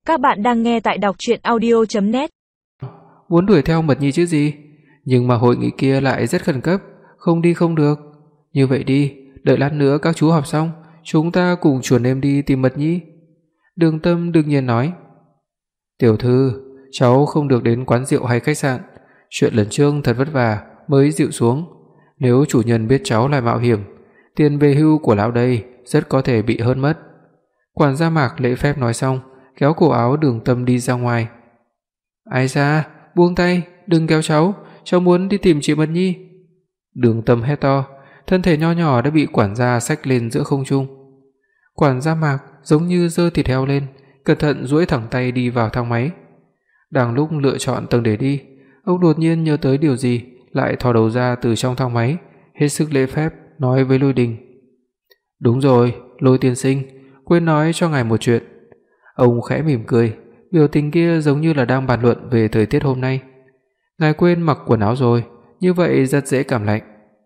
Các bạn đang nghe tại đọc truyện audio.net. Muốn đuổi theo Mật Nhi chứ gì, nhưng mà hội nghị kia lại rất khẩn cấp, không đi không được. Như vậy đi, đợi lát nữa các chú họp xong, chúng ta cùng chuẩn em đi tìm Mật Nhi." Đường Tâm đương nhiên nói. "Tiểu thư, cháu không được đến quán rượu hay khách sạn, chuyện lần trước thật vất vả mới dịu xuống. Nếu chủ nhân biết cháu lại mạo hiểm, tiền về hưu của lão đây rất có thể bị hơn mất." Quản gia Mạc lễ phép nói xong, kéo cổ áo Đường Tâm đi ra ngoài. "Ai da, buông tay, đừng kéo cháu muốn đi tìm chị Mật Nhi." Đường Tâm hét to, thân thể nho nhỏ đã bị quản gia xách lên giữa không trung. Quản gia Mạc giống như giơ thịt heo lên, cẩn thận duỗi thẳng tay đi vào thang máy. Đang lúc lựa chọn tầng để đi, ông đột nhiên nhớ tới điều gì, lại thò đầu ra từ trong thang máy, hết sức lễ phép nói với Lôi Đình. "Đúng rồi, Lôi tiên sinh, quên nói cho ngài một chuyện." Ông khẽ mỉm cười, biểu tình kia giống như là đang bàn luận về thời tiết hôm nay. "Ngài quên mặc quần áo rồi, như vậy rất dễ cảm lạnh."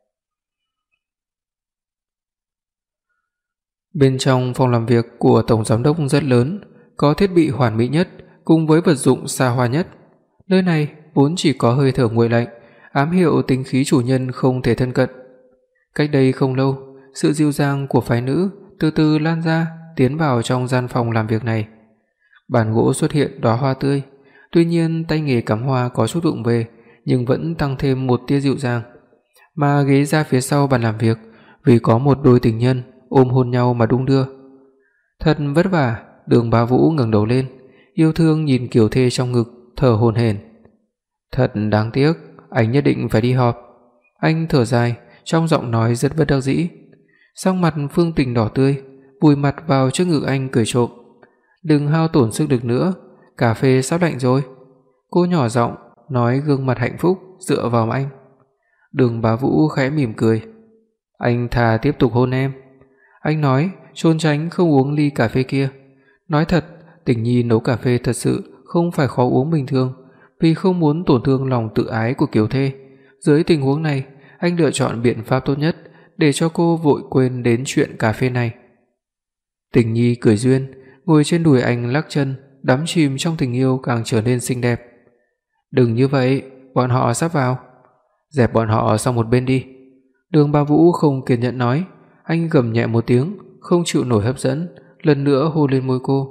Bên trong phòng làm việc của tổng giám đốc rất lớn, có thiết bị hoàn mỹ nhất cùng với vật dụng xa hoa nhất. Nơi này vốn chỉ có hơi thở nguội lạnh, ám hiệu tính khí chủ nhân không thể thân cận. Cách đây không lâu, sự dịu dàng của phái nữ từ từ lan ra, tiến vào trong gian phòng làm việc này. Bàn gỗ xuất hiện đóa hoa tươi, tuy nhiên tay nghề cắm hoa có chút vụng về, nhưng vẫn tăng thêm một tia dịu dàng. Mà ghế ra phía sau bàn làm việc, vì có một đôi tình nhân ôm hôn nhau mà đung đưa. Thật vất vả, Đường Bá Vũ ngẩng đầu lên, yêu thương nhìn Kiều Thê trong ngực, thở hổn hển. "Thật đáng tiếc, anh nhất định phải đi họp." Anh thở dài, trong giọng nói rất bất đắc dĩ. Sắc mặt Phương Tình đỏ tươi, vùi mặt vào trước ngực anh cười trộm. "Đừng hao tổn sức lực nữa, cà phê sắp lạnh rồi." Cô nhỏ giọng nói, gương mặt hạnh phúc dựa vào anh. Đường Bá Vũ khẽ mỉm cười. "Anh thà tiếp tục hôn em." Anh nói, trốn tránh không uống ly cà phê kia. Nói thật, Tình Nhi nấu cà phê thật sự không phải khó uống bình thường, vì không muốn tổn thương lòng tự ái của Kiều Thê. Dưới tình huống này, anh lựa chọn biện pháp tốt nhất để cho cô vội quên đến chuyện cà phê này. Tình Nhi cười duyên, ngồi trên đùi anh lắc chân, đắm chìm trong tình yêu càng trở nên xinh đẹp. "Đừng như vậy, bọn họ sắp vào." "Dẹp bọn họ sang một bên đi." Đường Bá Vũ không kiên nhẫn nói. Anh gầm nhẹ một tiếng, không chịu nổi hấp dẫn, lần nữa hôn lên môi cô.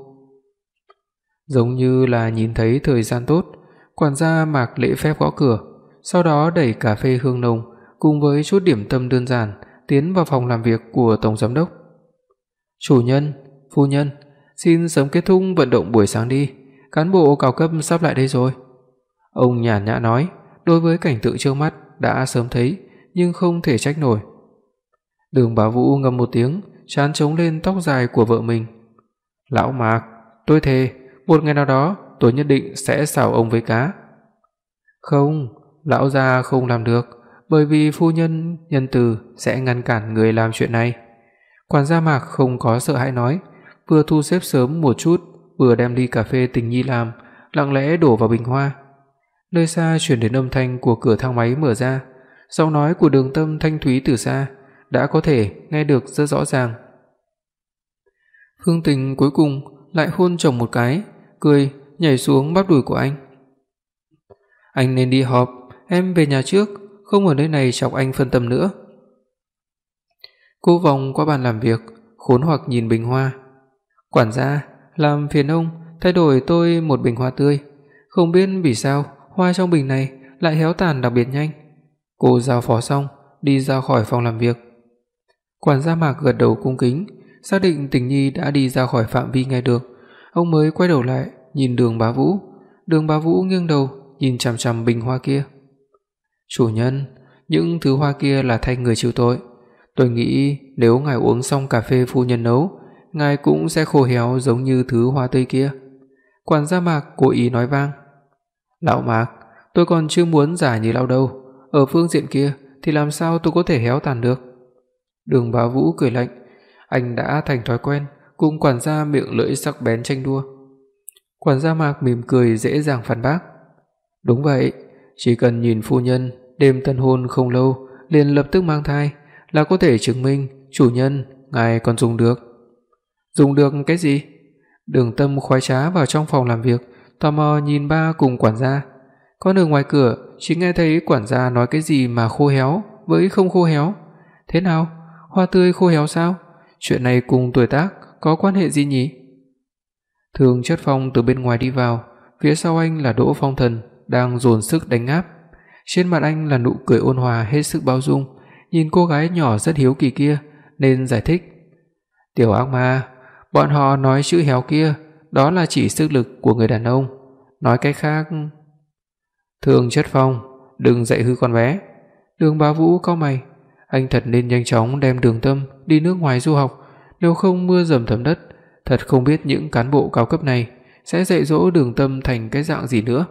Giống như là nhìn thấy thời gian tốt, quản gia Mạc lễ phép gõ cửa, sau đó đẩy cà phê hương nồng cùng với chút điểm tâm đơn giản tiến vào phòng làm việc của tổng giám đốc. "Chủ nhân, phu nhân, xin sớm kết thúc vận động buổi sáng đi, cán bộ cao cấp sắp lại đây rồi." Ông nhàn nhã nói, đối với cảnh tượng trước mắt đã sớm thấy nhưng không thể trách nổi. Đường Bá Vũ ngâm một tiếng, trán chống lên tóc dài của vợ mình. "Lão Mạc, tôi thề, một ngày nào đó tôi nhất định sẽ xào ông với cá." "Không, lão gia không làm được, bởi vì phu nhân nhân từ sẽ ngăn cản người làm chuyện này." Quản gia Mạc không có sợ hãi nói, vừa thu xếp sớm một chút, vừa đem ly cà phê Tình Nhi làm, lặng lẽ đổ vào bình hoa. Nơi xa truyền đến âm thanh của cửa thang máy mở ra, giọng nói của Đường Tâm thanh thúy từ xa, đã có thể nghe được rất rõ ràng. Phương Tình cuối cùng lại hôn chồng một cái, cười nhảy xuống bắp đùi của anh. "Anh nên đi họp, em về nhà trước, không ở nơi này chọc anh phân tâm nữa." Cô vòng qua bàn làm việc, khốn hoặc nhìn bình hoa. "Quản gia, làm phiền ông thay đổi tôi một bình hoa tươi, không biết vì sao hoa trong bình này lại héo tàn đặc biệt nhanh." Cô giao phó xong, đi ra khỏi phòng làm việc. Quản gia Mạc gật đầu cung kính, xác định Tình Nhi đã đi ra khỏi phạm vi nghe được, ông mới quay đầu lại nhìn Đường Bá Vũ. Đường Bá Vũ nghiêng đầu nhìn chằm chằm bình hoa kia. "Chủ nhân, những thứ hoa kia là thay người chịu tội. Tôi nghĩ nếu ngài uống xong cà phê phu nhân nấu, ngài cũng sẽ khô héo giống như thứ hoa tươi kia." Quản gia Mạc cố ý nói vang. "Lão Mạc, tôi còn chưa muốn giả như lão đâu, ở phương diện kia thì làm sao tôi có thể héo tàn được?" Đường Bá Vũ cười lạnh, anh đã thành thói quen cùng quản gia miệng lưỡi sắc bén tranh đua. Quản gia Mạc mỉm cười dễ dàng phản bác. "Đúng vậy, chỉ cần nhìn phu nhân đêm tân hôn không lâu liền lập tức mang thai là có thể chứng minh chủ nhân ngài còn dùng được." "Dùng được cái gì?" Đường Tâm khoái trá vào trong phòng làm việc, tò mò nhìn ba cùng quản gia. Còn ở ngoài cửa, chỉ nghe thấy quản gia nói cái gì mà khô héo với không khô héo. Thế nào? Hoa tươi khô héo sao? Chuyện này cùng tuổi tác có quan hệ gì nhỉ? Thường Chất Phong từ bên ngoài đi vào, phía sau anh là Đỗ Phong Thần đang dồn sức đánh áp. Trên mặt anh là nụ cười ôn hòa hết sức bao dung, nhìn cô gái nhỏ rất hiếu kỳ kia nên giải thích. Tiểu ác ma, bọn họ nói chữ héo kia, đó là chỉ sức lực của người đàn ông. Nói cách khác... Thường Chất Phong, đừng dạy hư con bé. Đường Bá Vũ cau mày, anh thật nên nhanh chóng đem Đường Tâm đi nước ngoài du học, nếu không mưa dầm thấm đất, thật không biết những cán bộ cao cấp này sẽ dạy dỗ Đường Tâm thành cái dạng gì nữa.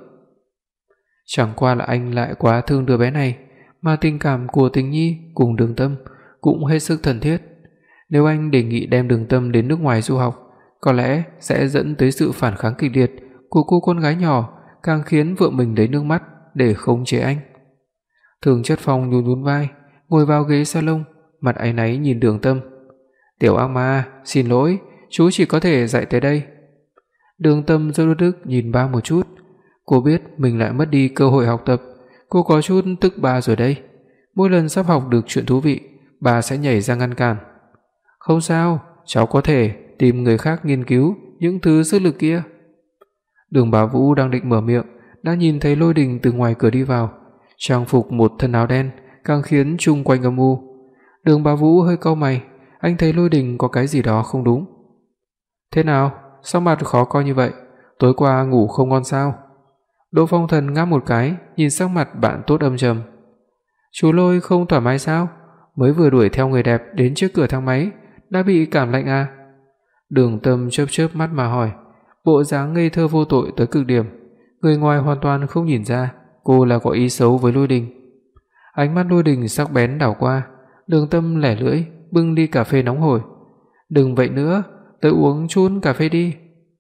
Chẳng qua là anh lại quá thương đứa bé này, mà tình cảm của Tình Nhi cùng Đường Tâm cũng hết sức thân thiết. Nếu anh đề nghị đem Đường Tâm đến nước ngoài du học, có lẽ sẽ dẫn tới sự phản kháng kịch liệt của cô con gái nhỏ, càng khiến vợ mình lấy nước mắt để khống chế anh. Thường Chất Phong nhún nhún vai, ngồi vào ghế salon, mặt áy náy nhìn Đường Tâm. Tiểu ác ma, xin lỗi, chú chỉ có thể dạy tới đây. Đường Tâm rất uất ức nhìn ba một chút. Cô biết mình lại mất đi cơ hội học tập, cô có chút tức ba rồi đây. Mỗi lần sắp học được chuyện thú vị, bà sẽ nhảy ra ngăn cản. Không sao, cháu có thể tìm người khác nghiên cứu những thứ sức lực kia. Đường Bá Vũ đang định mở miệng, đã nhìn thấy Lôi Đình từ ngoài cửa đi vào, trang phục một thân áo đen, càng khiến chung quanh âm u. Đường Bá Vũ hơi cau mày, anh thấy Lôi Đình có cái gì đó không đúng. Thế nào, sao mặt khó coi như vậy? Tối qua ngủ không ngon sao? Đỗ Phong Thần ngáp một cái, nhìn sắc mặt bạn tốt âm trầm. Chú Lôi không thoải mái sao? Mới vừa đuổi theo người đẹp đến trước cửa thang máy, đã bị cảm lạnh à? Đường Tâm chớp chớp mắt mà hỏi, bộ dáng ngây thơ vô tội tới cực điểm, người ngoài hoàn toàn không nhìn ra cô là có ý xấu với Lôi Đình. Ánh mắt Lôi Đình sắc bén đảo qua, Đường Tâm lẻ lưỡi bưng ly cà phê nóng hổi. Đừng vậy nữa, tới uống chút cà phê đi.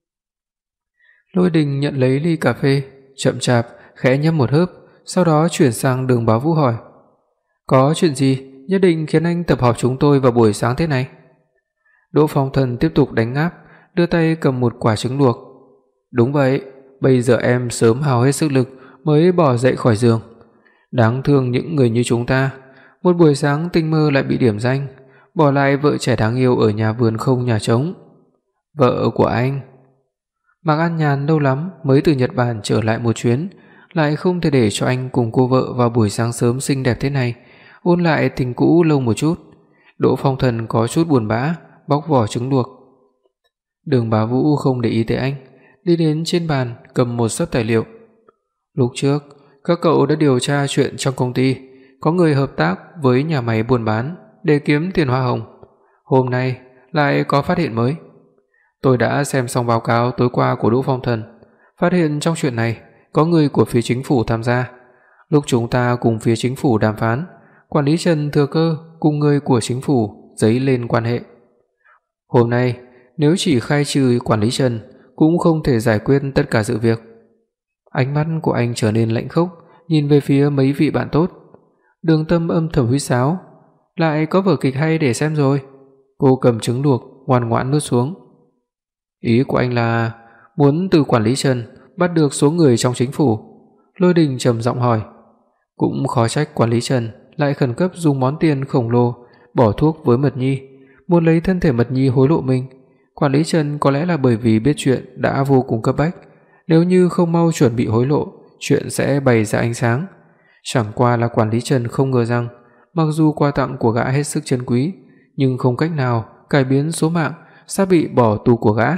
Lôi Đình nhận lấy ly cà phê, chậm chạp khẽ nhấp một hớp, sau đó chuyển sang Đường Bá Vũ hỏi, có chuyện gì nhất định khiến anh tập hợp chúng tôi vào buổi sáng thế này? Đỗ Phong Thần tiếp tục đánh áp, đưa tay cầm một quả trứng luộc. Đúng vậy, bây giờ em sớm hao hết sức lực mới bỏ dậy khỏi giường. Đáng thương những người như chúng ta, một buổi sáng tinh mơ lại bị điểm danh, bỏ lại vợ trẻ đáng yêu ở nhà vườn không nhà trống. Vợ của anh Mạc An Nhàn lâu lắm mới từ Nhật Bản trở lại một chuyến, lại không thể để cho anh cùng cô vợ vào buổi sáng sớm xinh đẹp thế này, ôn lại tình cũ lâu một chút. Đỗ Phong Thần có chút buồn bã, bóc vỏ trứng luộc. Đường Bá Vũ không để ý tới anh, đi đến trên bàn cầm một xấp tài liệu. Lúc trước, các cậu đã điều tra chuyện trong công ty, có người hợp tác với nhà máy buôn bán để kiếm tiền hoa hồng. Hôm nay lại có phát hiện mới. Tôi đã xem xong báo cáo tối qua của Đỗ Phong Thần, phát hiện trong chuyện này có người của phía chính phủ tham gia. Lúc chúng ta cùng phía chính phủ đàm phán, quản lý Trần thừa cơ cùng người của chính phủ dấy lên quan hệ. Hôm nay, nếu chỉ khai trừ quản lý Trần cũng không thể giải quyết tất cả sự việc. Ánh mắt của anh trở nên lạnh khốc, nhìn về phía mấy vị bạn tốt. Đường Tâm âm thầm huýt sáo, lại có vở kịch hay để xem rồi. Cô cầm trứng luộc ngoan ngoãn nuốt xuống. Ý của anh là muốn từ quản lý Trần bắt được số người trong chính phủ? Lôi Đình trầm giọng hỏi. Cũng khó trách quản lý Trần lại khẩn cấp dùng món tiền khổng lồ bỏ thuốc với Mật Nhi, muốn lấy thân thể Mật Nhi hối lộ mình. Quản lý Trần có lẽ là bởi vì biết chuyện đã vô cùng cấp bách, nếu như không mau chuẩn bị hối lộ, chuyện sẽ bày ra ánh sáng. Chẳng qua là quản lý Trần không ngờ rằng, mặc dù quà tặng của gã hết sức trân quý, nhưng không cách nào cải biến số mạng sắp bị bỏ tù của gã.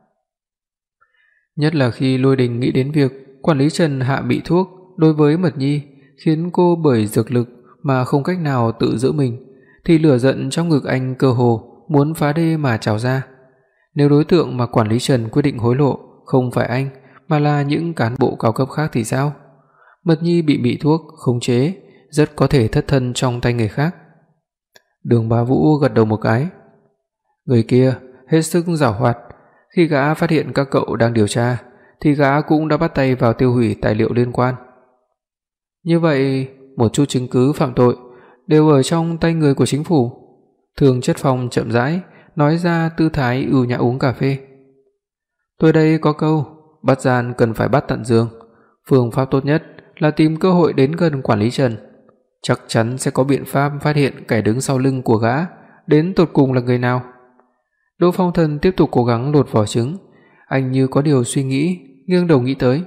Nhất là khi Lôi Đình nghĩ đến việc quản lý Trần hạ bị thuốc đối với Mật Nhi, khiến cô bởi dược lực mà không cách nào tự giữ mình, thì lửa giận trong ngực anh cơ hồ muốn phá đê mà trào ra. Nếu đối tượng mà quản lý Trần quyết định hối lộ không phải anh mà là những cán bộ cao cấp khác thì sao? Mật Nhi bị bị thuốc khống chế, rất có thể thất thân trong tay người khác. Đường Bá Vũ gật đầu một cái. Người kia hết sức giàu hoạt, khi gã phát hiện các cậu đang điều tra thì gã cũng đã bắt tay vào tiêu hủy tài liệu liên quan. Như vậy, một chút chứng cứ phạm tội đều ở trong tay người của chính phủ. Thường Chất Phong chậm rãi nói ra tư thái ưu nhã uống cà phê. Tôi đây có câu, bắt gian cần phải bắt tận giường. Phương pháp tốt nhất là tìm cơ hội đến gần quản lý Trần. Chắc chắn sẽ có biện pháp phát hiện kẻ đứng sau lưng của gã đến tột cùng là người nào. Đỗ Phong Thần tiếp tục cố gắng lột vỏ trứng. Anh như có điều suy nghĩ, nghiêng đầu nghĩ tới.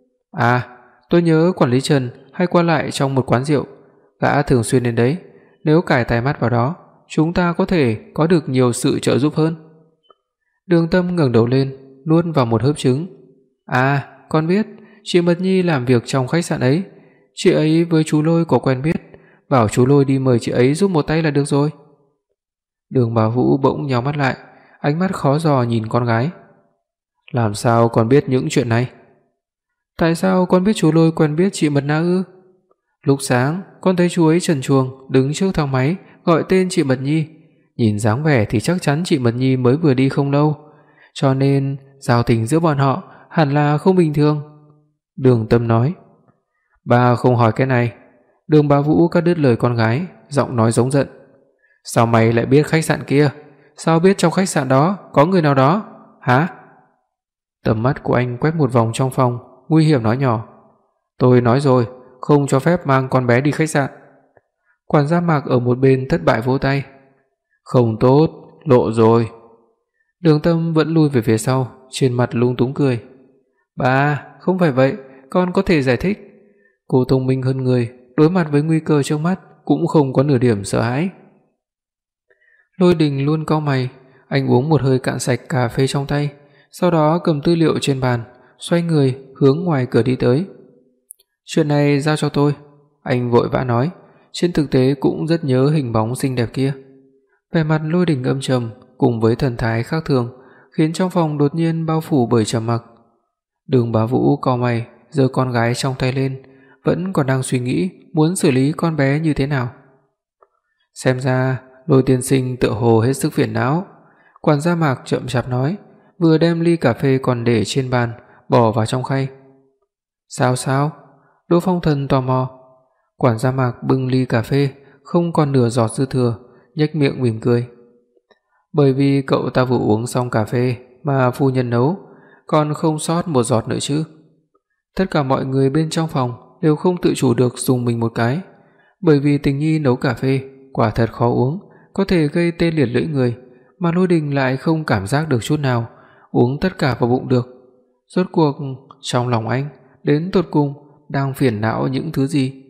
Tôi nhớ quản lý Trần hay qua lại trong một quán rượu. Gã thường xuyên đến đấy. Nếu cài tai mắt vào đó, chúng ta có thể có được nhiều sự trợ giúp hơn. Đường Tâm ngẩng đầu lên, nuốt vào một hớp trứng. Con biết, chị Mật Nhi làm việc trong khách sạn ấy. Chị ấy với chú Lôi có quen biết, bảo chú Lôi đi mời chị ấy giúp một tay là được rồi. Đường Bá Vũ bỗng nhíu mắt lại, ánh mắt khó dò nhìn con gái. Làm sao con biết những chuyện này? Tại sao con biết chú Lôi quen biết chị Mật Na ư? Lúc sáng, con thấy chú ấy trần truồng đứng trước thang máy gọi tên chị Mật Nhi. Nhìn dáng vẻ thì chắc chắn chị Mật Nhi mới vừa đi không lâu, cho nên giao tình giữa bọn họ hẳn là không bình thường. Đường Tâm nói. Bà không hỏi cái này. Đường Bá Vũ cắt đứt lời con gái, giọng nói giống giận. Sao mày lại biết khách sạn kia? Sao biết trong khách sạn đó có người nào đó? Hả? Tầm mắt của anh quét một vòng trong phòng, nguy hiểm nói nhỏ. Tôi nói rồi, không cho phép mang con bé đi khách sạn. Quản gia Mạc ở một bên thất bại vỗ tay. Không tốt, lộ rồi. Đường Tâm vẫn lùi về phía sau, trên mặt lung túng cười. Bà, không phải vậy, con có thể giải thích. Cô thông minh hơn người, đối mặt với nguy cơ trước mắt cũng không có nửa điểm sợ hãi. Lôi Đình luôn cau mày, anh uống một hơi cạn sạch cà phê trong tay, sau đó cầm tư liệu trên bàn, xoay người hướng ngoài cửa đi tới. Chuyện này giao cho tôi, anh vội vã nói, trên thực tế cũng rất nhớ hình bóng xinh đẹp kia. Vẻ mặt Lôi Đình âm trầm cùng với thần thái khác thường, khiến trong phòng đột nhiên bao phủ bởi trầm mặc. Đường Bá Vũ cau mày, giơ con gái trong tay lên, vẫn còn đang suy nghĩ muốn xử lý con bé như thế nào. Xem ra Lôi tiên sinh tựa hồ hết sức phiền não. Quản gia Mạc chậm chạp nói, vừa đem ly cà phê còn để trên bàn bỏ vào trong khay. Sao? Đỗ Phong Thần tò mò. Quản gia Mạc bưng ly cà phê không còn nửa giọt dư thừa, nhếch miệng mỉm cười. Bởi vì cậu ta vừa uống xong cà phê mà phu nhân nấu, còn không sót một giọt nữa chứ. Tất cả mọi người bên trong phòng đều không tự chủ được dùng mình một cái, bởi vì Tình Nhi nấu cà phê quả thật khó uống, có thể gây tê liệt lưỡi người, mà Lôi Đình lại không cảm giác được chút nào, uống tất cả vào bụng được. Rốt cuộc trong lòng anh đến tột cùng đang phiền não những thứ gì?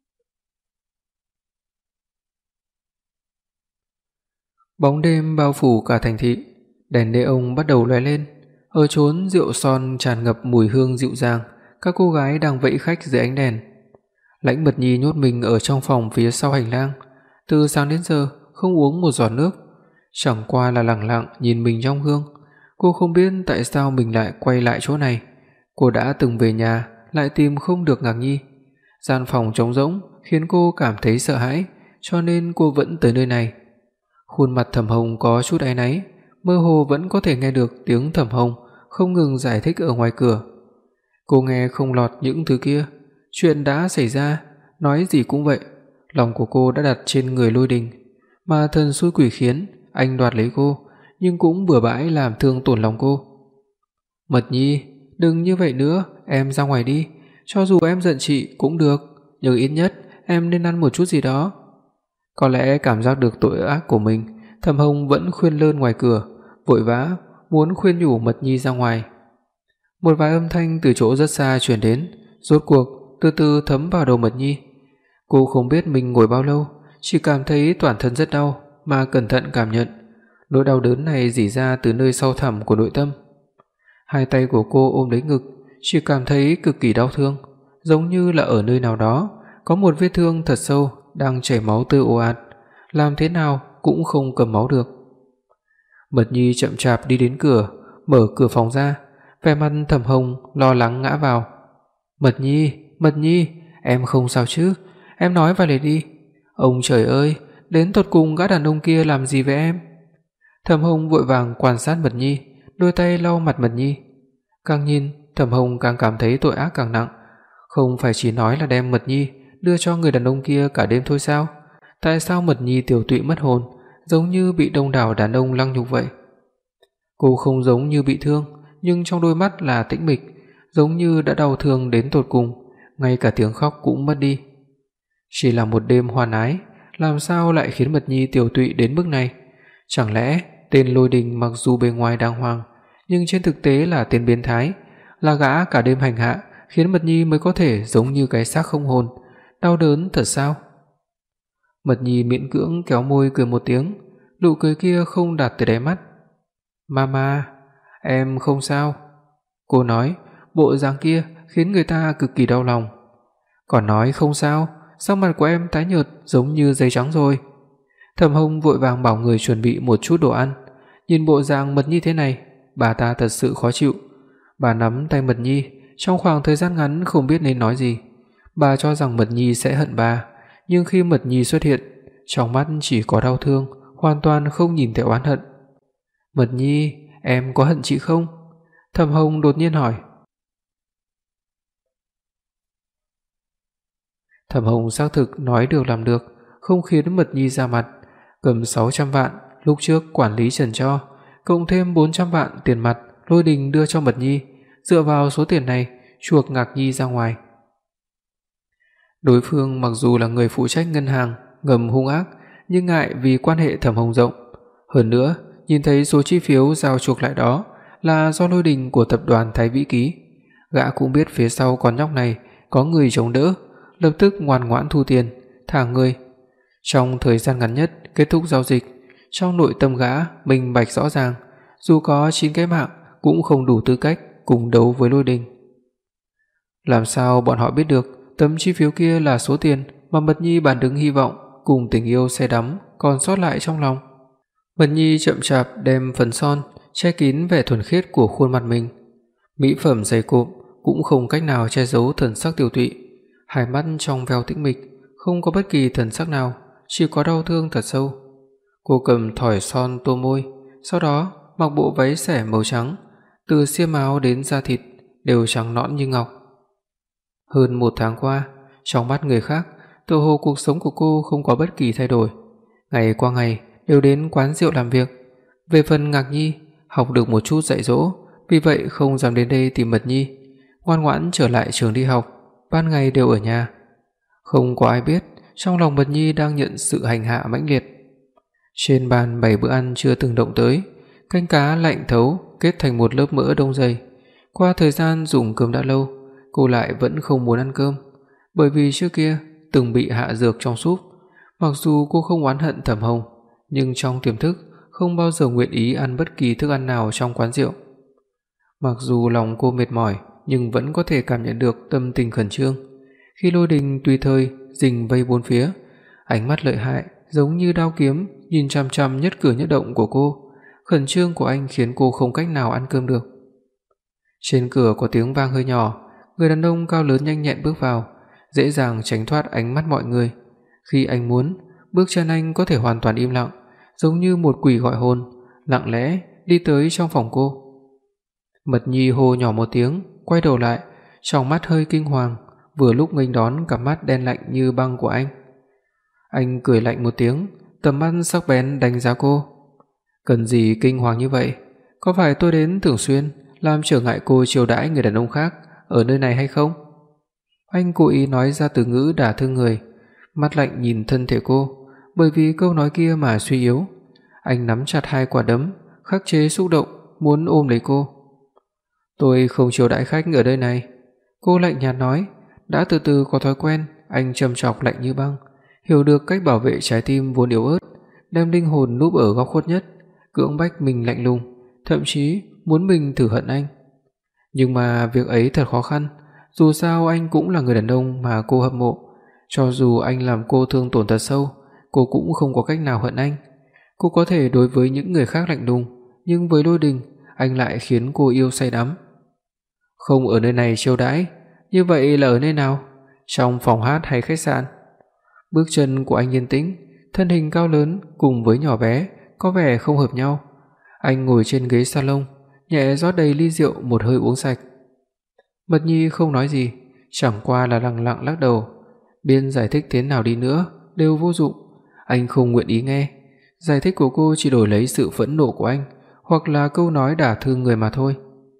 Bóng đêm bao phủ cả thành thị, đèn neon bắt đầu lóe lên. Ở chốn rượu son tràn ngập mùi hương dịu dàng, các cô gái đang vẫy khách dưới ánh đèn. Lãnh Mật Nhi nhốt mình ở trong phòng phía sau hành lang, từ sáng đến giờ không uống một giọt nước, chẳng qua là lặng lặng nhìn mình trong gương. Cô không biết tại sao mình lại quay lại chỗ này. Cô đã từng về nhà lại tìm không được Ngạc Nhi. Gian phòng trống rỗng khiến cô cảm thấy sợ hãi, cho nên cô vẫn tới nơi này. Khuôn mặt Thẩm Hồng có chút áy náy, mơ hồ vẫn có thể nghe được tiếng Thẩm Hồng không ngừng giải thích ở ngoài cửa. Cô nghe không lọt những thứ kia, chuyện đã xảy ra, nói gì cũng vậy. Lòng của cô đã đặt trên người Lôi Đình, mà thần xui quỷ khiến anh đoạt lấy cô, nhưng cũng bừa bãi làm thương tổn lòng cô. Mật Nhi, đừng như vậy nữa, em ra ngoài đi, cho dù em giận chị cũng được, nhưng ít nhất em nên ăn một chút gì đó. Có lẽ cảm giác được tội ác của mình, Thẩm Hồng vẫn khuyên lơn ngoài cửa, vội vã muốn khuyên nhủ Mật Nhi ra ngoài. Một vài âm thanh từ chỗ rất xa truyền đến, rốt cuộc từ từ thấm vào đầu Mật Nhi. Cô không biết mình ngồi bao lâu, chỉ cảm thấy toàn thân rất đau, mà cẩn thận cảm nhận, nỗi đau đớn này rỉ ra từ nơi sâu thẳm của nội tâm. Hai tay của cô ôm lấy ngực, chỉ cảm thấy cực kỳ đau thương, giống như là ở nơi nào đó có một vết thương thật sâu đang chảy máu tươi ồ ạt, làm thế nào cũng không cầm máu được. Mật Nhi chậm chạp đi đến cửa, mở cửa phòng ra, vẻ mặt Thẩm Hồng lo lắng ngã vào. Mật Nhi, em không sao chứ? Em nói vài lời đi. Ông trời ơi, đến tột cùng gã đàn ông kia làm gì với em? Thẩm Hồng vội vàng quan sát Mật Nhi, đôi tay lau mặt Mật Nhi. Càng nhìn, Thẩm Hồng càng cảm thấy tội ác càng nặng. Không phải chỉ nói là đem Mật Nhi đưa cho người đàn ông kia cả đêm thôi sao? Tại sao Mật Nhi tiểu tụy mất hồn, giống như bị đông đảo đàn ông lăng nhục vậy? Cô không giống như bị thương, nhưng trong đôi mắt là tĩnh mịch, giống như đã đau thương đến tột cùng, ngay cả tiếng khóc cũng mất đi. Chỉ là một đêm hoan ái, làm sao lại khiến Mật Nhi tiểu tụy đến mức này? Chẳng lẽ tên Lôi Đình mặc dù bề ngoài đàng hoàng, nhưng trên thực tế là tên biến thái, là gã cả đêm hành hạ, khiến Mật Nhi mới có thể giống như cái xác không hồn, đau đớn thật sao? Mật Nhi miễn cưỡng kéo môi cười một tiếng, nụ cười kia không đạt tới đáy mắt. "Mama, em không sao." Cô nói, bộ dáng kia khiến người ta cực kỳ đau lòng. Còn nói không sao, sắc mặt của em tái nhợt giống như giấy trắng rồi. Thẩm Hồng vội vàng bảo người chuẩn bị một chút đồ ăn. Nhìn bộ dạng Mật Nhi thế này, bà ta thật sự khó chịu. Bà nắm tay Mật Nhi, trong khoảng thời gian ngắn không biết nên nói gì. Bà cho rằng Mật Nhi sẽ hận bà, nhưng khi Mật Nhi xuất hiện, trong mắt chỉ có đau thương, hoàn toàn không nhìn thấy oán hận. "Mật Nhi, em có hận chị không?" Thẩm Hồng đột nhiên hỏi. Thẩm Hồng xác thực nói được làm được, không khiến Mật Nhi ra mặt, cầm 600 vạn lúc trước quản lý Trần cho, cộng thêm 400 vạn tiền mặt Lôi Đình đưa cho Mật Nhi, dựa vào số tiền này chuộc Ngạc Nhi ra ngoài. Đối phương mặc dù là người phụ trách ngân hàng, ngầm hung ác, nhưng ngại vì quan hệ Thẩm Hồng rộng, hơn nữa, nhìn thấy số chi phiếu giao chuộc lại đó là do Lôi Đình của tập đoàn Thái Vĩ ký, gã cũng biết phía sau con nhóc này có người chống đỡ, lập tức ngoan ngoãn thu tiền, thả người. Trong thời gian ngắn nhất kết thúc giao dịch, trong nội tâm gã minh bạch rõ ràng, dù có 9 cái mạng cũng không đủ tư cách cùng đấu với Lôi Đình. Làm sao bọn họ biết được tấm chi phiếu kia là số tiền mà Mật Nhi bản đứng hy vọng cùng tình yêu say đắm còn sót lại trong lòng? Mật Nhi chậm chạp đem phấn son che kín vẻ thuần khiết của khuôn mặt mình. Mỹ phẩm dày cộm cũng không cách nào che giấu thần sắc tiêu tụy, hai mắt trong veo tĩnh mịch, không có bất kỳ thần sắc nào, chỉ có đau thương thật sâu. Cô cầm thỏi son tô môi, sau đó mặc bộ váy xẻ màu trắng, từ xiêm áo đến da thịt đều trắng nõn như ngọc. Hơn 1 tháng qua, trong mắt người khác, tựa hồ cuộc sống của cô không có bất kỳ thay đổi, ngày qua ngày đều đến quán rượu làm việc. Về phần Ngạc Nhi, học được một chút dạy dỗ, vì vậy không dám đến đây tìm Mật Nhi, ngoan ngoãn trở lại trường đi học, ban ngày đều ở nhà. Không có ai biết trong lòng Mật Nhi đang nhận sự hành hạ mãnh liệt. Trên bàn bày bữa ăn chưa từng động tới, canh cá lạnh thấu kết thành một lớp mỡ đông dày. Qua thời gian dùng cơm đã lâu, cô lại vẫn không muốn ăn cơm, bởi vì trước kia từng bị hạ dược trong súp. Mặc dù cô không oán hận Thẩm Hồng, nhưng trong tiềm thức không bao giờ nguyện ý ăn bất kỳ thức ăn nào trong quán rượu. Mặc dù lòng cô mệt mỏi, nhưng vẫn có thể cảm nhận được tâm tình khẩn trương. Khi Lôi Đình tùy thời rình vây bốn phía, ánh mắt lợi hại giống như đao kiếm nhìn chằm chằm nhất cử nhất động của cô, khẩn trương của anh khiến cô không cách nào ăn cơm được. Trên cửa có tiếng vang hơi nhỏ, người đàn ông cao lớn nhanh nhẹn bước vào, dễ dàng tránh thoát ánh mắt mọi người. Khi anh muốn, bước chân anh có thể hoàn toàn im lặng, giống như một quỷ gọi hồn, lặng lẽ đi tới trong phòng cô. Mật Nhi hô nhỏ một tiếng, quay đầu lại, trong mắt hơi kinh hoàng, vừa lúc nghênh đón cặp mắt đen lạnh như băng của anh. Anh cười lạnh một tiếng, tầm mắt sắc bén đánh giá cô. "Cần gì kinh hoàng như vậy? Có phải tôi đến thường xuyên làm trở ngại cô chiêu đãi người đàn ông khác ở nơi này hay không?" Anh cố ý nói ra từ ngữ đả thương người, mắt lạnh nhìn thân thể cô, bởi vì câu nói kia mà suy yếu. Anh nắm chặt hai quả đấm, khắc chế xúc động muốn ôm lấy cô. "Tôi không chiêu đãi khách ở nơi này." Cô lạnh nhạt nói, đã từ từ có thói quen. Anh trầm trọc lạnh như băng, hiểu được cách bảo vệ trái tim vốn yếu ớt, đem linh hồn núp ở góc khuất nhất, cưỡng bách mình lạnh lùng, thậm chí muốn mình thử hận anh. Nhưng mà việc ấy thật khó khăn, dù sao anh cũng là người đàn ông mà cô hâm mộ, cho dù anh làm cô thương tổn thật sâu, cô cũng không có cách nào hận anh. Cô có thể đối với những người khác lạnh lùng, nhưng với Lôi Đình, anh lại khiến cô yêu say đắm. Không ở nơi này chiêu đãi, như vậy là ở nơi nào? Trong phòng hát hay khách sạn? Bước chân của anh yên tĩnh, thân hình cao lớn cùng với nhỏ bé có vẻ không hợp nhau. Anh ngồi trên ghế salon, nhẹ rót đầy ly rượu một hơi uống sạch. Mật Nhi không nói gì, chẳng qua là lặng lặng lắc đầu. Biên giải thích thế nào đi nữa đều vô dụng, anh không nguyện ý nghe. Giải thích của cô chỉ đổi lấy sự phẫn nộ của anh, hoặc là câu nói đả thương người mà thôi.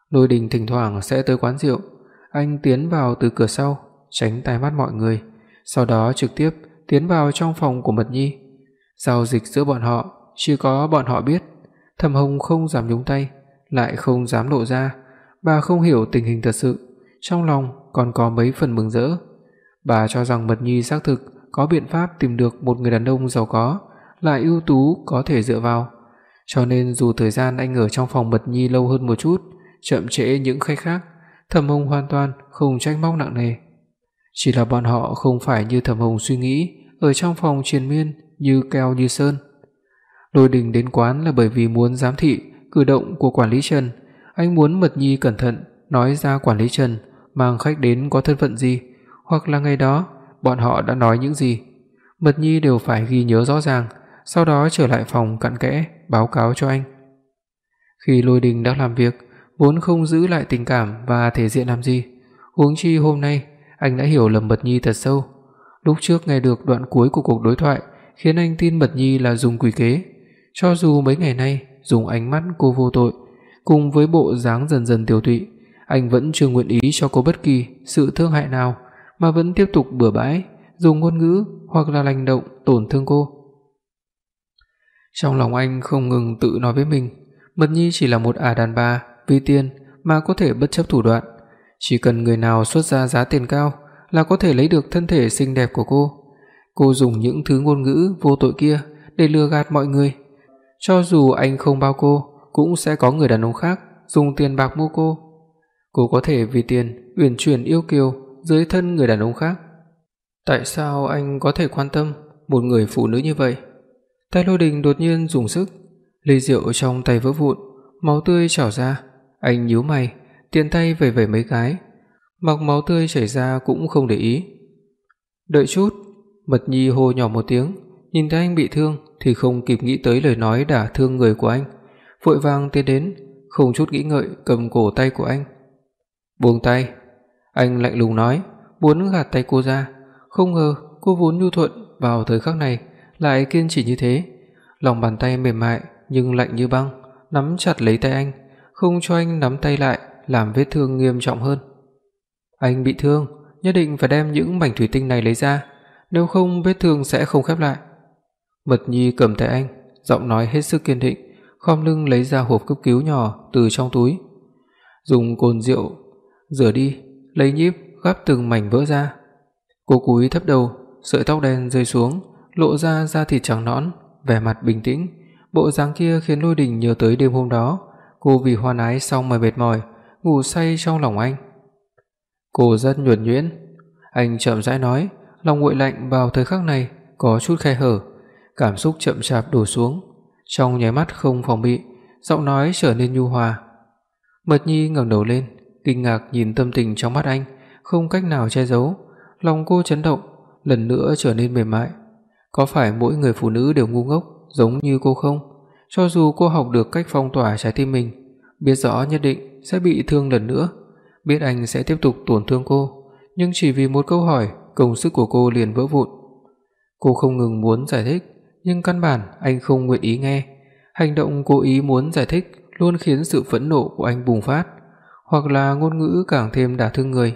Lôi Đình thỉnh thoảng sẽ tới quán rượu, anh tiến vào từ cửa sau, tránh tai mắt mọi người, sau đó trực tiếp tiến vào trong phòng của Mật Nhi. Giao dịch giữa bọn họ chỉ có bọn họ biết, Thẩm Hồng không dám nhúng tay, lại không dám lộ ra, bà không hiểu tình hình thật sự, trong lòng còn có mấy phần mừng rỡ. Bà cho rằng Mật Nhi xác thực có biện pháp tìm được một người đàn ông giàu có, lại ưu tú có thể dựa vào, cho nên dù thời gian anh ở trong phòng Mật Nhi lâu hơn một chút, chậm trễ những khách khác, Thẩm Hồng hoàn toàn không trách móc nặng nề. Chỉ là bọn họ không phải như Thẩm Hồng suy nghĩ, ở trong phòng triền miên như keo như sơn. Lôi Đình đến quán là bởi vì muốn giám thị cử động của quản lý Trần, anh muốn Mật Nhi cẩn thận nói ra quản lý Trần mang khách đến có thân phận gì, hoặc là ngày đó bọn họ đã nói những gì. Mật Nhi đều phải ghi nhớ rõ ràng, sau đó trở lại phòng cặn kẽ báo cáo cho anh. Khi Lôi Đình đang làm việc, vốn không giữ lại tình cảm và thể diện làm gì, huống chi hôm nay anh đã hiểu lầm Mật Nhi thật sâu. Lúc trước nghe được đoạn cuối của cuộc đối thoại khiến anh tin Mật Nhi là dùng quỷ kế, cho dù mấy ngày nay dùng ánh mắt cô vô tội cùng với bộ dáng dần dần tiêu tụy, anh vẫn chưa nguyện ý cho cô bất kỳ sự thương hại nào, mà vẫn tiếp tục bừa bãi dùng ngôn ngữ hoặc là hành động tổn thương cô. Trong lòng anh không ngừng tự nói với mình, Mật Nhi chỉ là một ả đàn bà vì tiền mà có thể bất chấp thủ đoạn, chỉ cần người nào xuất ra giá tiền cao là có thể lấy được thân thể xinh đẹp của cô. Cô dùng những thứ ngôn ngữ vô tội kia để lừa gạt mọi người. Cho dù anh không bao cô, cũng sẽ có người đàn ông khác dùng tiền bạc mua cô. Cô có thể vì tiền uyển chuyển yêu kiều dưới thân người đàn ông khác. Tại sao anh có thể quan tâm một người phụ nữ như vậy? Tay Lôi Đình đột nhiên dùng sức, ly rượu trong tay vỡ vụn, máu tươi trào ra. Anh nhíu mày, tiện tay vẩy vẩy mấy cái, mặc máu tươi chảy ra cũng không để ý. Đợi chút, Mật Nhi hô nhỏ một tiếng, nhìn thấy anh bị thương thì không kịp nghĩ tới lời nói đả thương người của anh, vội vàng tiến đến, không chút nghĩ ngợi cầm cổ tay của anh. Buông tay, anh lạnh lùng nói, muốn gạt tay cô ra. Không ngờ cô vốn nhu thuận vào thời khắc này lại kiên trì như thế. Lòng bàn tay mềm mại nhưng lạnh như băng nắm chặt lấy tay anh, không cho anh nắm tay lại, làm vết thương nghiêm trọng hơn. Anh bị thương, nhất định phải đem những mảnh thủy tinh này lấy ra, nếu không vết thương sẽ không khép lại. Mật Nhi cầm tay anh, giọng nói hết sức kiên định, khom lưng lấy ra hộp cấp cứu nhỏ từ trong túi, dùng cồn rượu rửa đi, lấy nhíp gắp từng mảnh vỡ ra. Cô cúi thấp đầu, sợi tóc đen rơi xuống, lộ ra da thịt trắng nõn, vẻ mặt bình tĩnh. Bộ dáng kia khiến Lôi Đình nhớ tới đêm hôm đó, cô vì hoan ái xong mà mệt mỏi, ngủ say trong lòng anh. Cô rất nhuần nhuyễn, anh chậm rãi nói, lòng nguội lạnh vào thời khắc này có chút khe hở, cảm xúc chậm chạp đổ xuống, trong nháy mắt không phòng bị, giọng nói trở nên nhu hòa. Mật Nhi ngẩng đầu lên, kinh ngạc nhìn tâm tình trong mắt anh, không cách nào che giấu, lòng cô chấn động, lần nữa trở nên mềm mại. Có phải mỗi người phụ nữ đều ngu ngốc giống như cô không? Cho dù cô học được cách phong tỏa trái tim mình, biết rõ nhất định sẽ bị thương lần nữa, biết anh sẽ tiếp tục tổn thương cô, nhưng chỉ vì một câu hỏi, công sức của cô liền vỡ vụn. Cô không ngừng muốn giải thích, nhưng căn bản anh không nguyện ý nghe. Hành động cố ý muốn giải thích luôn khiến sự phẫn nộ của anh bùng phát, hoặc là ngôn ngữ càng thêm đả thương người.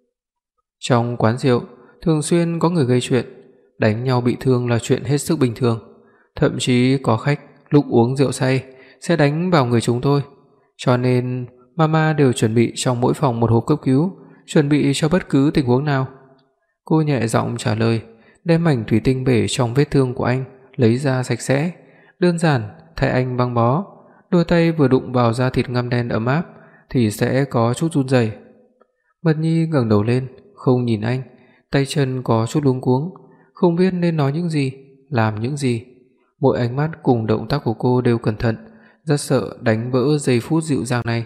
Trong quán rượu, thường xuyên có người gây chuyện, đánh nhau bị thương là chuyện hết sức bình thường. Thậm chí có khách lúc uống rượu say sẽ đánh vào người chúng tôi. Cho nên mama đều chuẩn bị trong mỗi phòng một hộp cấp cứu, chuẩn bị cho bất cứ tình huống nào. Cô nhẹ giọng trả lời, đem mảnh thủy tinh bể trong vết thương của anh lấy ra sạch sẽ, đơn giản thay anh băng bó. Đôi tay vừa đụng vào da thịt ngăm đen ấm áp thì sẽ có chút run rẩy. Mật Nhi ngẩng đầu lên, không nhìn anh, tay chân có chút luống cuống, không biết nên nói những gì, làm những gì. Mỗi ánh mắt cùng động tác của cô đều cẩn thận, rất sợ đánh vỡ giây phút dịu dàng này.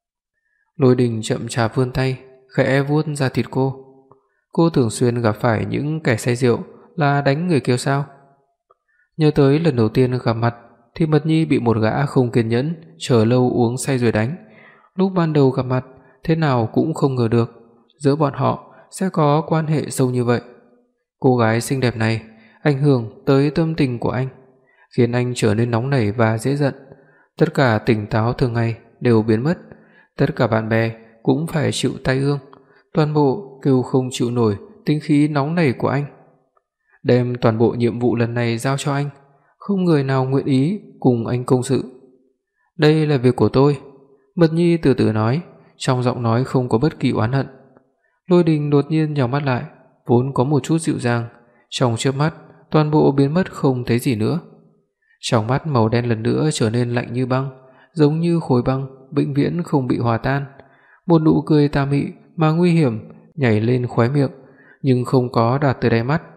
Lôi Đình chậm chạp vươn tay, khẽ vuốt da thịt cô. Cô thường xuyên gặp phải những kẻ say rượu là đánh người kia sao? Nhớ tới lần đầu tiên gặp mặt thì Mật Nhi bị một gã không kiên nhẫn chờ lâu uống say rồi đánh. Lúc ban đầu gặp mặt, thế nào cũng không ngờ được giữa bọn họ sẽ có quan hệ sâu như vậy. Cô gái xinh đẹp này ảnh hưởng tới tâm tình của anh, khiến anh trở nên nóng nảy và dễ giận. Tất cả tỉnh táo thường ngày đều biến mất, Tất cả bạn bè cũng phải chịu tai ương, toàn bộ kêu không chịu nổi tính khí nóng nảy của anh. Đem toàn bộ nhiệm vụ lần này giao cho anh, không người nào nguyện ý cùng anh công sự. Đây là việc của tôi, Mật Nhi từ từ nói, trong giọng nói không có bất kỳ oán hận. Lôi Đình đột nhiên nhắm mắt lại, vốn có một chút dịu dàng, trong chớp mắt toàn bộ biến mất không thấy gì nữa. Trong mắt màu đen lần nữa trở nên lạnh như băng, giống như khối băng vĩnh viễn không bị hòa tan. Một nụ cười tà mị mà nguy hiểm nhảy lên khóe miệng, nhưng không có đạt tới đáy mắt.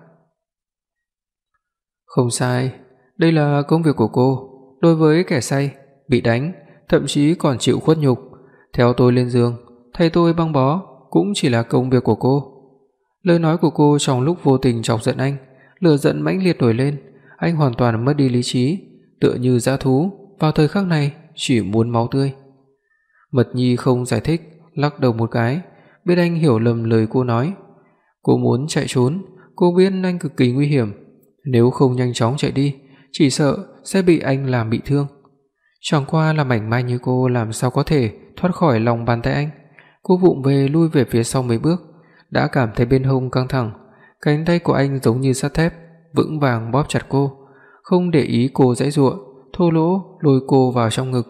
Không sai, đây là công việc của cô. Đối với kẻ say, bị đánh, thậm chí còn chịu khuất nhục, theo tôi lên giường, thay tôi băng bó cũng chỉ là công việc của cô. Lời nói của cô trong lúc vô tình chọc giận anh, lửa giận mãnh liệt nổi lên, anh hoàn toàn mất đi lý trí, tựa như dã thú, vào thời khắc này chỉ muốn máu tươi. Mật Nhi không giải thích, lắc đầu một cái, biết anh hiểu lầm lời cô nói. Cô muốn chạy trốn, cô biết anh cực kỳ nguy hiểm, nếu không nhanh chóng chạy đi, chỉ sợ sẽ bị anh làm bị thương. Chẳng qua là mảnh mai như cô làm sao có thể thoát khỏi lòng bàn tay anh. Cô vụng về lui về phía sau mấy bước, đã cảm thấy bên hông căng thẳng, cánh tay của anh giống như sắt thép, vững vàng bóp chặt cô, không để ý cô giãy giụa, thô lỗ lôi cô vào trong ngực.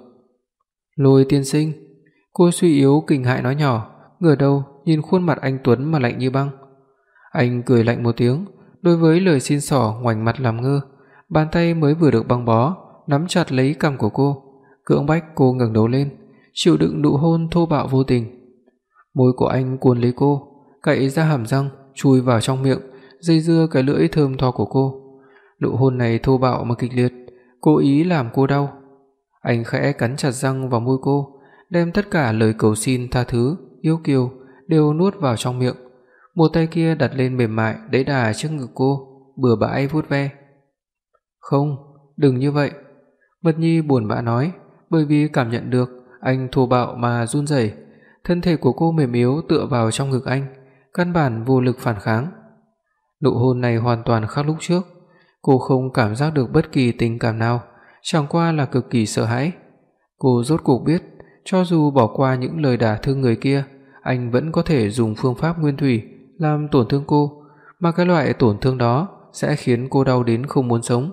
Lôi tiên sinh, cô suy yếu kinh hãi nói nhỏ, ngửa đầu nhìn khuôn mặt anh tuấn mà lạnh như băng. Anh cười lạnh một tiếng, đối với lời xin xỏ ngoảnh mặt làm ngơ, bàn tay mới vừa được băng bó nắm chặt lấy cằm của cô, cưỡng bách cô ngẩng đầu lên, chịu đựng nụ hôn thô bạo vô tình. Môi của anh cuốn lấy cô, cạy ra hàm răng, chui vào trong miệng, dây dưa cái lưỡi thơm tho của cô. Nụ hôn này thô bạo mà kịch liệt, cố ý làm cô đau. Anh khẽ cắn chặt răng vào môi cô, đem tất cả lời cầu xin tha thứ, yêu kiều đều nuốt vào trong miệng. Một tay kia đặt lên mềm mại đẫy đà trước ngực cô, bừa bãi vuốt ve. "Không, đừng như vậy." Mật Nhi buồn bã nói, bởi vì cảm nhận được anh thô bạo mà run rẩy, thân thể của cô mềm yếu tựa vào trong ngực anh, căn bản vô lực phản kháng. Nụ hôn này hoàn toàn khác lúc trước, cô không cảm giác được bất kỳ tình cảm nào, chẳng qua là cực kỳ sợ hãi. Cô rốt cuộc biết, cho dù bỏ qua những lời đả thương người kia, anh vẫn có thể dùng phương pháp nguyên thủy làm tổn thương cô, mà cái loại tổn thương đó sẽ khiến cô đau đến không muốn sống.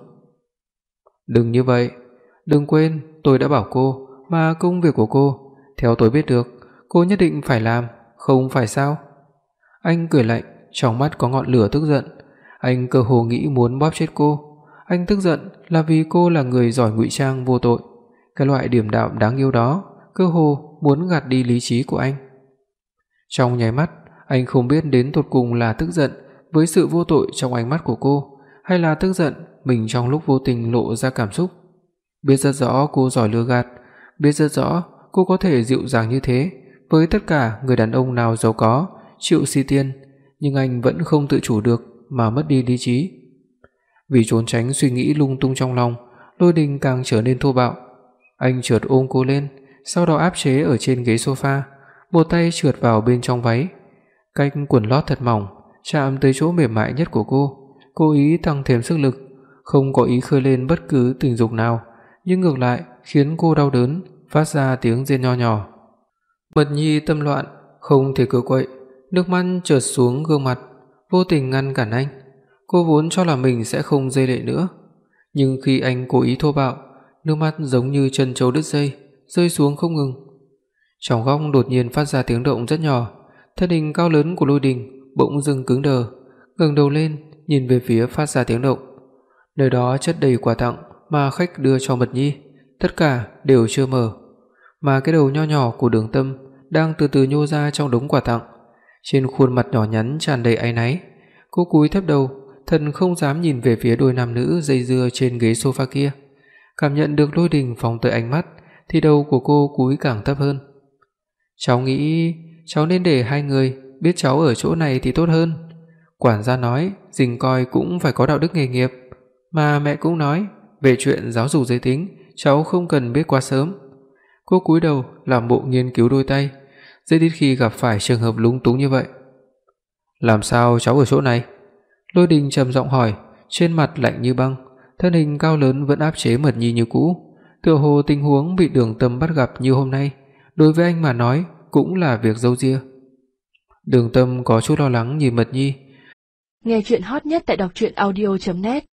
"Đừng như vậy, đừng quên tôi đã bảo cô, mà công việc của cô, theo tôi biết được, cô nhất định phải làm, không phải sao?" Anh cười lạnh, trong mắt có ngọn lửa tức giận. Anh cơ hồ nghĩ muốn bóp chết cô. Anh tức giận là vì cô là người giỏi ngụy trang vô tội. Cái loại điềm đạm đáng yêu đó cơ hồ muốn gạt đi lý trí của anh. Trong nháy mắt, anh không biết đến tột cùng là tức giận với sự vô tội trong ánh mắt của cô, hay là tức giận mình trong lúc vô tình lộ ra cảm xúc. Biết rất rõ cô giỏi lừa gạt, biết rất rõ cô có thể dịu dàng như thế với tất cả người đàn ông nào giàu có, chịu si tiền, nhưng anh vẫn không tự chủ được mà mất đi lý trí. Vì trốn tránh suy nghĩ lung tung trong lòng, Lôi Đình càng trở nên thô bạo. Anh chợt ôm cô lên, sau đó áp chế ở trên ghế sofa, một tay trượt vào bên trong váy, cách quần lót thật mỏng, chạm tới chỗ mềm mại nhất của cô, cố ý tăng thêm sức lực, không có ý khơi lên bất cứ tình dục nào, nhưng ngược lại khiến cô đau đớn, phát ra tiếng rên nho nhỏ. Mật Nhi tâm loạn, không thể cựa quậy, nước mắt trượt xuống gương mặt, vô tình ngăn cản anh. Cô vốn cho là mình sẽ không rơi lệ nữa, nhưng khi anh cố ý thô bạo, nước mắt giống như chân trâu đứt dây, rơi xuống không ngừng. Trong góc đột nhiên phát ra tiếng động rất nhỏ, thân hình cao lớn của Lôi Đình bỗng dưng cứng đờ, ngẩng đầu lên nhìn về phía phát ra tiếng động. Nơi đó chất đầy quà tặng mà khách đưa cho Mật Nhi, tất cả đều chưa mở, mà cái đầu nho nhỏ của Đường Tâm đang từ từ nhô ra trong đống quà tặng. Trên khuôn mặt nhỏ nhắn tràn đầy áy náy, cô cúi thấp đầu, thần không dám nhìn về phía đôi nam nữ dây dưa trên ghế sofa kia. Cảm nhận được Lôi Đình phóng tới ánh mắt, thì đầu của cô cúi càng thấp hơn. "Cháu nghĩ cháu nên để hai người biết cháu ở chỗ này thì tốt hơn. Quản gia nói dình coi cũng phải có đạo đức nghề nghiệp, mà mẹ cũng nói về chuyện giáo dục giới tính cháu không cần biết quá sớm." Cô cúi đầu làm bộ nghiên cứu đôi tay, rất ít khi gặp phải trường hợp lúng túng như vậy. "Làm sao cháu ở chỗ này?" Lôi Đình trầm giọng hỏi, trên mặt lạnh như băng, thân hình cao lớn vẫn áp chế Mật Nhi như cũ, tựa hồ tình huống bị Đường Tâm bắt gặp như hôm nay đối với anh mà nói cũng là việc râu ria. Đường Tâm có chút lo lắng nhìn Mật Nhi. Nghe truyện hot nhất tại đọc truyện audio.net